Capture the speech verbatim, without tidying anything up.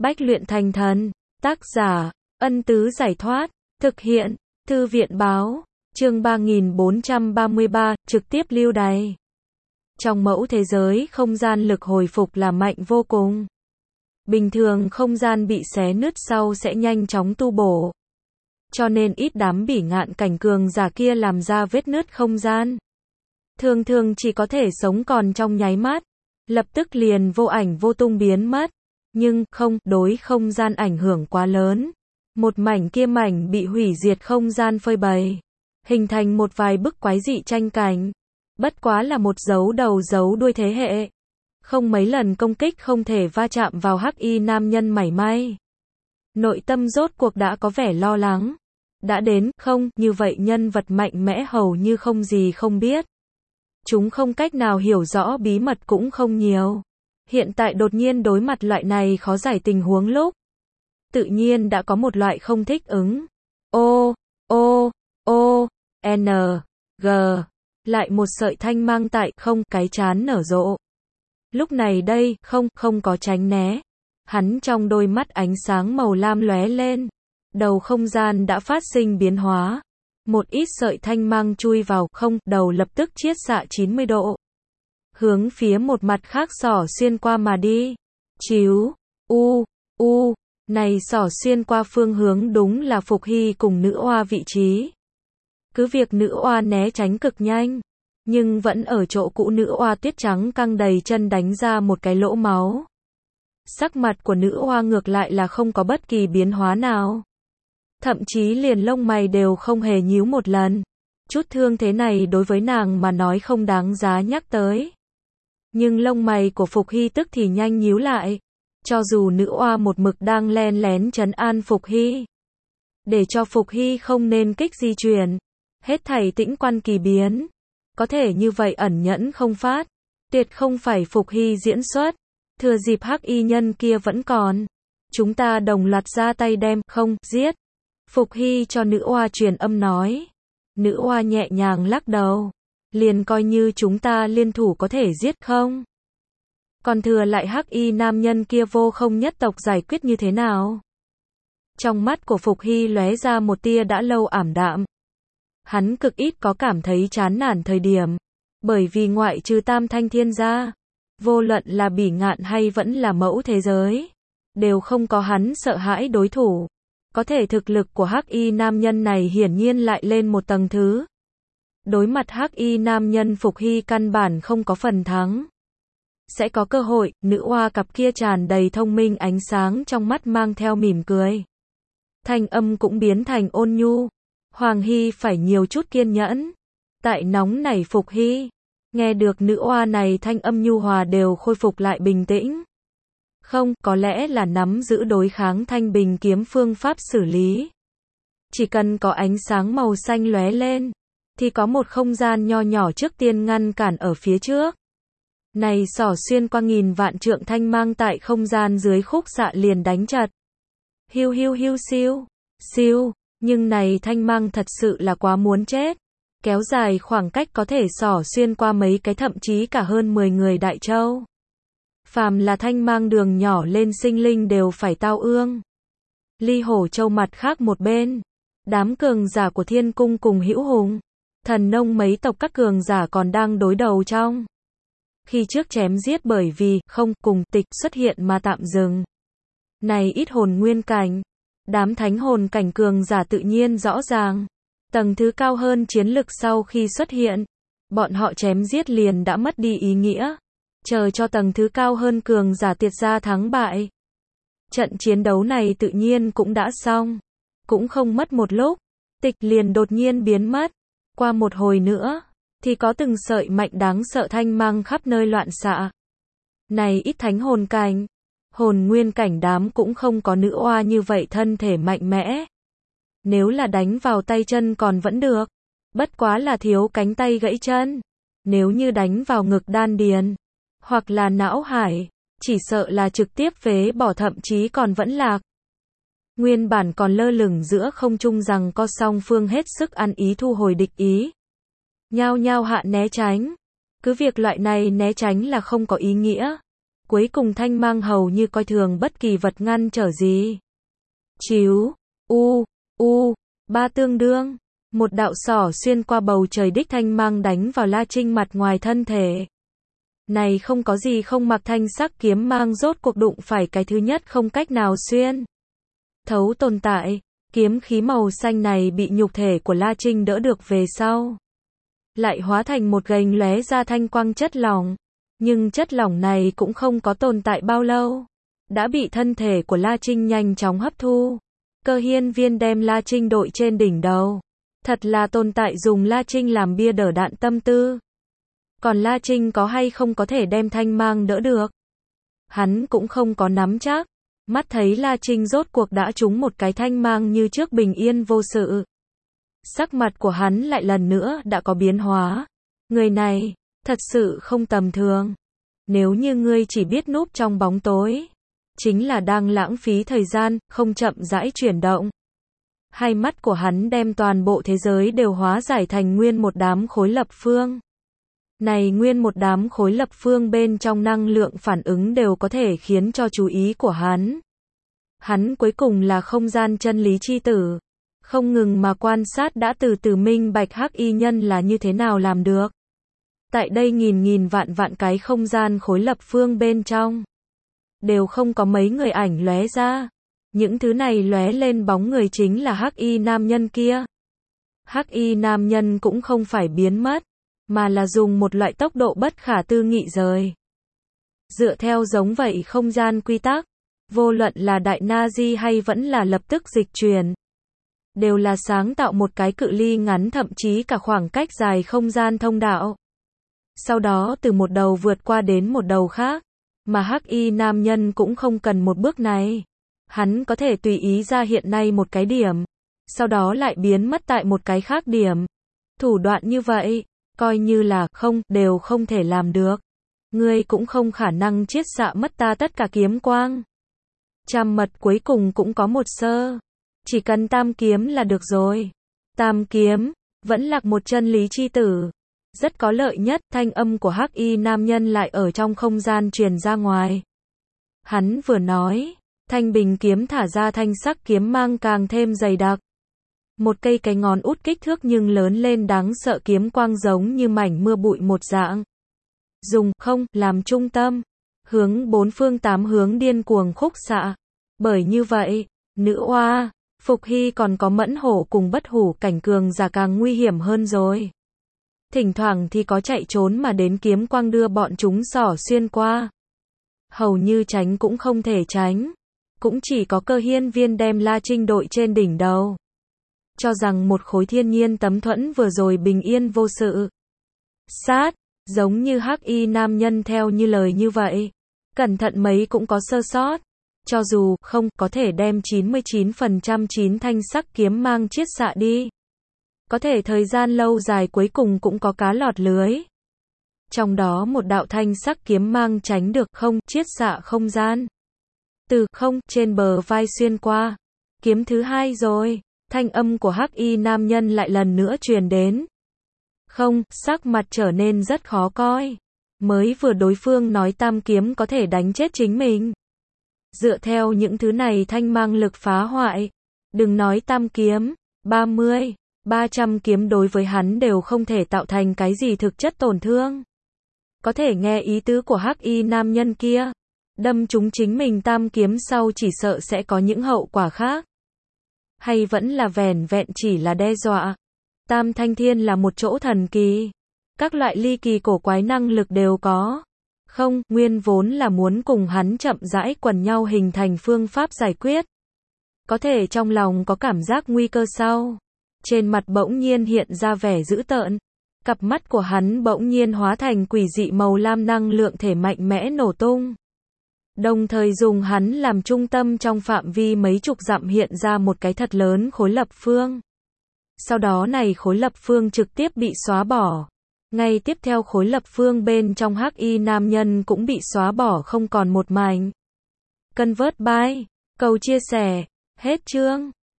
Bách luyện thành thần. Tác giả, Ân Tứ Giải Thoát. Thực hiện, Thư viện Báo. Chương ba nghìn bốn trăm ba mươi ba, trực tiếp lưu đày. Trong mẫu thế giới, không gian lực hồi phục là mạnh vô cùng. Bình thường không gian bị xé nứt sau sẽ nhanh chóng tu bổ. Cho nên ít đám bỉ ngạn cảnh cường giả kia làm ra vết nứt không gian. Thường thường chỉ có thể sống còn trong nháy mắt, lập tức liền vô ảnh vô tung biến mất. Nhưng, không, đối không gian ảnh hưởng quá lớn. Một mảnh kia mảnh bị hủy diệt không gian phơi bày. Hình thành một vài bức quái dị tranh cảnh. Bất quá là một dấu đầu dấu đuôi thế hệ. Không mấy lần công kích không thể va chạm vào hắc y nam nhân mảy may. Nội tâm rốt cuộc đã có vẻ lo lắng. Đã đến, không, như vậy nhân vật mạnh mẽ hầu như không gì không biết. Chúng không cách nào hiểu rõ bí mật cũng không nhiều. Hiện tại đột nhiên đối mặt loại này khó giải tình huống lúc. Tự nhiên đã có một loại không thích ứng. O, O, O, N, G. Lại một sợi thanh mang tại, không, cái chán nở rộ. Lúc này đây, không, không có tránh né. Hắn trong đôi mắt ánh sáng màu lam lóe lên. Đầu không gian đã phát sinh biến hóa. Một ít sợi thanh mang chui vào, không, đầu lập tức chiết xạ chín mươi độ. Hướng phía một mặt khác xỏ xuyên qua mà đi. Chíu, u, u, này xỏ xuyên qua phương hướng đúng là Phục Hy cùng nữ oa vị trí. Cứ việc nữ oa né tránh cực nhanh, nhưng vẫn ở chỗ cũ nữ oa tuyết trắng căng đầy chân đánh ra một cái lỗ máu. Sắc mặt của nữ oa ngược lại là không có bất kỳ biến hóa nào. Thậm chí liền lông mày đều không hề nhíu một lần. Chút thương thế này đối với nàng mà nói không đáng giá nhắc tới. Nhưng lông mày của Phục Hy tức thì nhanh nhíu lại. Cho dù nữ oa một mực đang len lén trấn an Phục Hy. Để cho Phục Hy không nên kích di chuyển. Hết thảy tĩnh quan kỳ biến. Có thể như vậy ẩn nhẫn không phát. Tuyệt không phải Phục Hy diễn xuất. Thừa dịp hắc y nhân kia vẫn còn. Chúng ta đồng loạt ra tay đem, không, giết. Phục Hy cho nữ oa truyền âm nói. Nữ oa nhẹ nhàng lắc đầu. Liền coi như chúng ta liên thủ có thể giết không? Còn thừa lại hắc y nam nhân kia vô không nhất tộc giải quyết như thế nào? Trong mắt của Phục Hy lóe ra một tia đã lâu ảm đạm. Hắn cực ít có cảm thấy chán nản thời điểm. Bởi vì ngoại trừ tam thanh thiên gia, vô luận là bỉ ngạn hay vẫn là mẫu thế giới, đều không có hắn sợ hãi đối thủ. Có thể thực lực của hắc y nam nhân này hiển nhiên lại lên một tầng thứ. Đối mặt hắc y nam nhân Phục Hy căn bản không có phần thắng. Sẽ có cơ hội, nữ oa cặp kia tràn đầy thông minh ánh sáng trong mắt mang theo mỉm cười. Thanh âm cũng biến thành ôn nhu. Hoàng Hy phải nhiều chút kiên nhẫn. Tại nóng nảy Phục Hy. Nghe được nữ oa này thanh âm nhu hòa đều khôi phục lại bình tĩnh. Không, có lẽ là nắm giữ đối kháng thanh bình kiếm phương pháp xử lý. Chỉ cần có ánh sáng màu xanh lóe lên, thì có một không gian nho nhỏ trước tiên ngăn cản ở phía trước. Này xỏ xuyên qua nghìn vạn trượng thanh mang tại không gian dưới khúc xạ liền đánh chặt. Hiu hiu hiu siêu, siêu, nhưng này thanh mang thật sự là quá muốn chết. Kéo dài khoảng cách có thể xỏ xuyên qua mấy cái thậm chí cả hơn mười người đại châu. Phàm là thanh mang đường nhỏ lên sinh linh đều phải tao ương. Ly Hổ Châu mặt khác một bên. Đám cường giả của thiên cung cùng Hữu Hùng, Thần Nông mấy tộc các cường giả còn đang đối đầu trong. Khi trước chém giết bởi vì, không, cùng tịch xuất hiện mà tạm dừng. Này ít hồn nguyên cảnh. Đám thánh hồn cảnh cường giả tự nhiên rõ ràng. Tầng thứ cao hơn chiến lực sau khi xuất hiện. Bọn họ chém giết liền đã mất đi ý nghĩa. Chờ cho tầng thứ cao hơn cường giả tiệt ra thắng bại. Trận chiến đấu này tự nhiên cũng đã xong. Cũng không mất một lúc. Tịch liền đột nhiên biến mất. Qua một hồi nữa. Thì có từng sợi mạnh đáng sợ thanh mang khắp nơi loạn xạ. Này ít thánh hồn cảnh. Hồn nguyên cảnh đám cũng không có nữ oa như vậy thân thể mạnh mẽ. Nếu là đánh vào tay chân còn vẫn được. Bất quá là thiếu cánh tay gãy chân. Nếu như đánh vào ngực đan điền. Hoặc là não hải. Chỉ sợ là trực tiếp phế bỏ thậm chí còn vẫn lạc. Nguyên bản còn lơ lửng giữa không trung rằng co song phương hết sức ăn ý thu hồi địch ý. Nhao nhao hạ né tránh. Cứ việc loại này né tránh là không có ý nghĩa. Cuối cùng thanh mang hầu như coi thường bất kỳ vật ngăn trở gì. Chiếu, u, u, ba tương đương. Một đạo xỏ xuyên qua bầu trời đích thanh mang đánh vào La Trinh mặt ngoài thân thể. Này không có gì không mặc thanh sắc kiếm mang rốt cuộc đụng phải cái thứ nhất không cách nào xuyên thấu tồn tại. Kiếm khí màu xanh này bị nhục thể của La Trinh đỡ được về sau, lại hóa thành một gành lóe ra thanh quang chất lỏng. Nhưng chất lỏng này cũng không có tồn tại bao lâu, đã bị thân thể của La Trinh nhanh chóng hấp thu. Cơ hiên viên đem La Trinh đội trên đỉnh đầu. Thật là tồn tại dùng La Trinh làm bia đỡ đạn tâm tư. Còn La Trinh có hay không có thể đem thanh mang đỡ được? Hắn cũng không có nắm chắc. Mắt thấy La Trinh rốt cuộc đã trúng một cái thanh mang như trước bình yên vô sự. Sắc mặt của hắn lại lần nữa đã có biến hóa. Người này, thật sự không tầm thường. Nếu như ngươi chỉ biết núp trong bóng tối, chính là đang lãng phí thời gian, không chậm rãi chuyển động. Hai mắt của hắn đem toàn bộ thế giới đều hóa giải thành nguyên một đám khối lập phương. Này nguyên một đám khối lập phương bên trong năng lượng phản ứng đều có thể khiến cho chú ý của hắn. Hắn cuối cùng là không gian chân lý chi tử. Không ngừng mà quan sát đã từ từ minh bạch hắc y nhân là như thế nào làm được. Tại đây nghìn nghìn vạn vạn cái không gian khối lập phương bên trong, đều không có mấy người ảnh lóe ra. Những thứ này lóe lên bóng người chính là hắc y nam nhân kia. Hắc y nam nhân cũng không phải biến mất, mà là dùng một loại tốc độ bất khả tư nghị rời. Dựa theo giống vậy không gian quy tắc, vô luận là đại Nazi hay vẫn là lập tức dịch chuyển, đều là sáng tạo một cái cự ly ngắn thậm chí cả khoảng cách dài không gian thông đạo. Sau đó từ một đầu vượt qua đến một đầu khác, mà hắc y nam nhân cũng không cần một bước này. Hắn có thể tùy ý ra hiện nay một cái điểm, sau đó lại biến mất tại một cái khác điểm. Thủ đoạn như vậy, coi như là không, đều không thể làm được. Ngươi cũng không khả năng chiết xạ mất ta tất cả kiếm quang. Trăm mật cuối cùng cũng có một sơ. Chỉ cần tam kiếm là được rồi. Tam kiếm, vẫn là một chân lý chi tử. Rất có lợi nhất, thanh âm của hắc y nam nhân lại ở trong không gian truyền ra ngoài. Hắn vừa nói, thanh bình kiếm thả ra thanh sắc kiếm mang càng thêm dày đặc. Một cây cái ngón út kích thước nhưng lớn lên đáng sợ kiếm quang giống như mảnh mưa bụi một dạng. Dùng không làm trung tâm, hướng bốn phương tám hướng điên cuồng khúc xạ. Bởi như vậy, nữ oa, Phục Hy còn có mẫn hổ cùng bất hủ cảnh cường giả càng nguy hiểm hơn rồi. Thỉnh thoảng thì có chạy trốn mà đến kiếm quang đưa bọn chúng xỏ xuyên qua. Hầu như tránh cũng không thể tránh. Cũng chỉ có Cơ hiên viên đem La Trinh đội trên đỉnh đầu. Cho rằng một khối thiên nhiên tấm thuẫn vừa rồi bình yên vô sự. Sát, giống như hắc y nam nhân theo như lời như vậy. Cẩn thận mấy cũng có sơ sót. Cho dù không có thể đem chín mươi chín phần trăm chín thanh sắc kiếm mang chiết xạ đi. Có thể thời gian lâu dài cuối cùng cũng có cá lọt lưới. Trong đó một đạo thanh sắc kiếm mang tránh được không chiết xạ không gian. Từ không trên bờ vai xuyên qua. Kiếm thứ hai rồi. Thanh âm của hắc y nam nhân lại lần nữa truyền đến. Không, sắc mặt trở nên rất khó coi. Mới vừa đối phương nói tam kiếm có thể đánh chết chính mình. Dựa theo những thứ này thanh mang lực phá hoại. Đừng nói tam kiếm, ba mươi, ba trăm kiếm đối với hắn đều không thể tạo thành cái gì thực chất tổn thương. Có thể nghe ý tứ của hắc y nam nhân kia. Đâm chúng chính mình tam kiếm sau chỉ sợ sẽ có những hậu quả khác. Hay vẫn là vẻn vẹn chỉ là đe dọa. Tam thanh thiên là một chỗ thần kỳ. Các loại ly kỳ cổ quái năng lực đều có. Không, nguyên vốn là muốn cùng hắn chậm rãi quần nhau hình thành phương pháp giải quyết. Có thể trong lòng có cảm giác nguy cơ sau. Trên mặt bỗng nhiên hiện ra vẻ dữ tợn. Cặp mắt của hắn bỗng nhiên hóa thành quỷ dị màu lam năng lượng thể mạnh mẽ nổ tung. Đồng thời dùng hắn làm trung tâm trong phạm vi mấy chục dặm hiện ra một cái thật lớn khối lập phương. Sau đó này khối lập phương trực tiếp bị xóa bỏ. Ngay tiếp theo khối lập phương bên trong hắc y nam nhân cũng bị xóa bỏ không còn một mảnh. Convert by, cầu chia sẻ, hết chương.